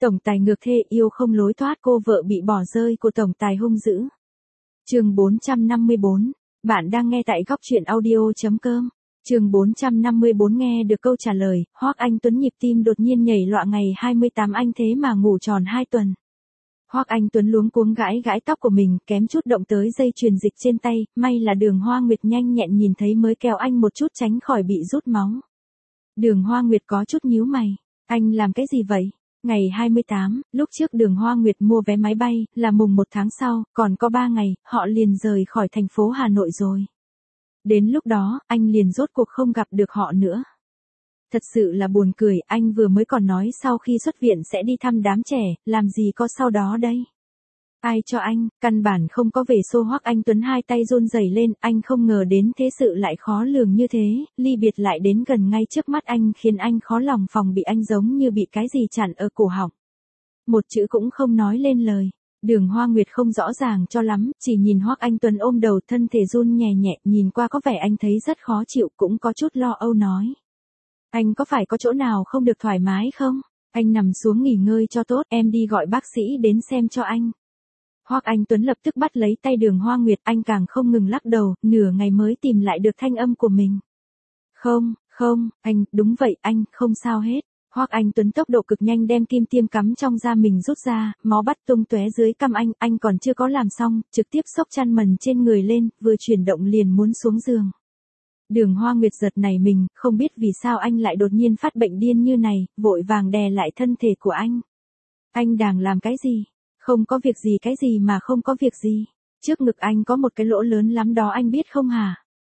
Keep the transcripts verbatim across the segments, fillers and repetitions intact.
Tổng tài ngược thê yêu không lối thoát, cô vợ bị bỏ rơi của tổng tài hung dữ. Chương bốn trăm năm mươi bốn. Bạn đang nghe tại góc truyện audio chấm com. Chương bốn trăm năm mươi bốn. Nghe được câu trả lời, Hoắc Anh Tuấn nhịp tim đột nhiên nhảy loạn. Ngày hai mươi tám anh thế mà ngủ tròn hai tuần. Hoắc Anh Tuấn luống cuống gãi gãi tóc của mình, kém chút động tới dây chuyền dịch trên tay, may là Đường Hoa Nguyệt nhanh nhẹn nhìn thấy mới kéo anh một chút tránh khỏi bị rút máu. Đường Hoa Nguyệt có chút nhíu mày, anh làm cái gì vậy? Ngày hai mươi tám, lúc trước Đường Hoa Nguyệt mua vé máy bay, là mùng một tháng sau, còn có ba ngày, họ liền rời khỏi thành phố Hà Nội rồi. Đến lúc đó, anh liền rốt cuộc không gặp được họ nữa. Thật sự là buồn cười, anh vừa mới còn nói sau khi xuất viện sẽ đi thăm đám trẻ, làm gì có sau đó đây. Ai cho anh, căn bản không có về xô. Hoắc Anh Tuấn hai tay run rẩy lên, anh không ngờ đến thế sự lại khó lường như thế, ly biệt lại đến gần ngay trước mắt anh khiến anh khó lòng phòng bị. Anh giống như bị cái gì chặn ở cổ họng. Một chữ cũng không nói lên lời. Đường Hoa Nguyệt không rõ ràng cho lắm, chỉ nhìn Hoắc Anh Tuấn ôm đầu thân thể run nhẹ nhẹ, nhìn qua có vẻ anh thấy rất khó chịu, cũng có chút lo âu nói. Anh có phải có chỗ nào không được thoải mái không? Anh nằm xuống nghỉ ngơi cho tốt, em đi gọi bác sĩ đến xem cho anh. Hoắc Anh Tuấn lập tức bắt lấy tay Đường Hoa Nguyệt, anh càng không ngừng lắc đầu, nửa ngày mới tìm lại được thanh âm của mình. Không, không, anh, đúng vậy, anh, không sao hết. Hoắc Anh Tuấn tốc độ cực nhanh đem kim tiêm cắm trong da mình rút ra, máu bắt tung tóe dưới cằm anh, anh còn chưa có làm xong, trực tiếp xốc chăn mền trên người lên, vừa chuyển động liền muốn xuống giường. Đường Hoa Nguyệt giật nảy mình, không biết vì sao anh lại đột nhiên phát bệnh điên như này, vội vàng đè lại thân thể của anh. Anh đang làm cái gì? Không có việc gì. Cái gì mà không có việc gì? Trước ngực anh có một cái lỗ lớn lắm đó, anh biết không hả?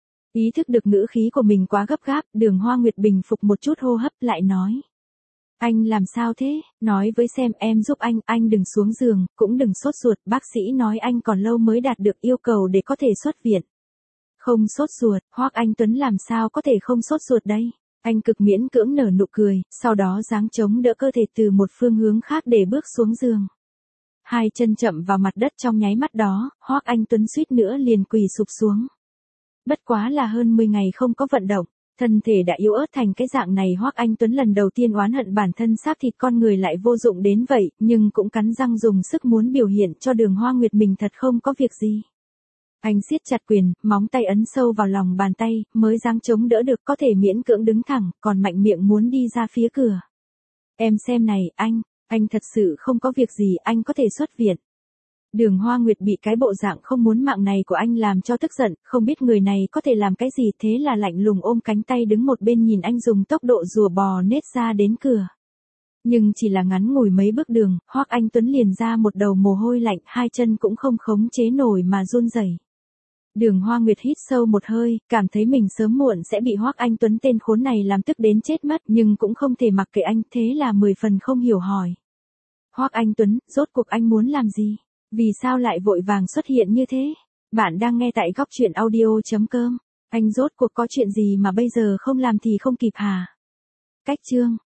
Ý thức được ngữ khí của mình quá gấp gáp, Đường Hoa Nguyệt bình phục một chút hô hấp lại nói. Anh làm sao thế? Nói với xem, em giúp anh, anh đừng xuống giường, cũng đừng sốt ruột, bác sĩ nói anh còn lâu mới đạt được yêu cầu để có thể xuất viện. Không sốt ruột, Hoắc Anh Tuấn làm sao có thể không sốt ruột đây? Anh cực miễn cưỡng nở nụ cười, sau đó giáng chống đỡ cơ thể từ một phương hướng khác để bước xuống giường. Hai chân chậm vào mặt đất, trong nháy mắt đó, Hoắc Anh Tuấn suýt nữa liền quỳ sụp xuống. Bất quá là hơn mười ngày không có vận động, thân thể đã yếu ớt thành cái dạng này. Hoắc Anh Tuấn lần đầu tiên oán hận bản thân xác thịt con người lại vô dụng đến vậy, nhưng cũng cắn răng dùng sức muốn biểu hiện cho Đường Hoa Nguyệt mình thật không có việc gì. Anh siết chặt quyền, móng tay ấn sâu vào lòng bàn tay, mới giáng chống đỡ được, có thể miễn cưỡng đứng thẳng, còn mạnh miệng muốn đi ra phía cửa. Em xem này, anh, anh thật sự không có việc gì, anh có thể xuất viện. Đường Hoa Nguyệt bị cái bộ dạng không muốn mạng này của anh làm cho tức giận, không biết người này có thể làm cái gì, thế là lạnh lùng ôm cánh tay đứng một bên nhìn anh dùng tốc độ rùa bò nết ra đến cửa. Nhưng chỉ là ngắn ngủi mấy bước đường, Hoắc Anh Tuấn liền ra một đầu mồ hôi lạnh, hai chân cũng không khống chế nổi mà run rẩy. Đường Hoa Nguyệt hít sâu một hơi, cảm thấy mình sớm muộn sẽ bị Hoắc Anh Tuấn tên khốn này làm tức đến chết mất, nhưng cũng không thể mặc kệ anh, thế là mười phần không hiểu hỏi. Hoắc Anh Tuấn, rốt cuộc anh muốn làm gì? Vì sao lại vội vàng xuất hiện như thế? Bạn đang nghe tại góc truyện audio chấm com. Anh rốt cuộc có chuyện gì mà bây giờ không làm thì không kịp hả? Cách chương.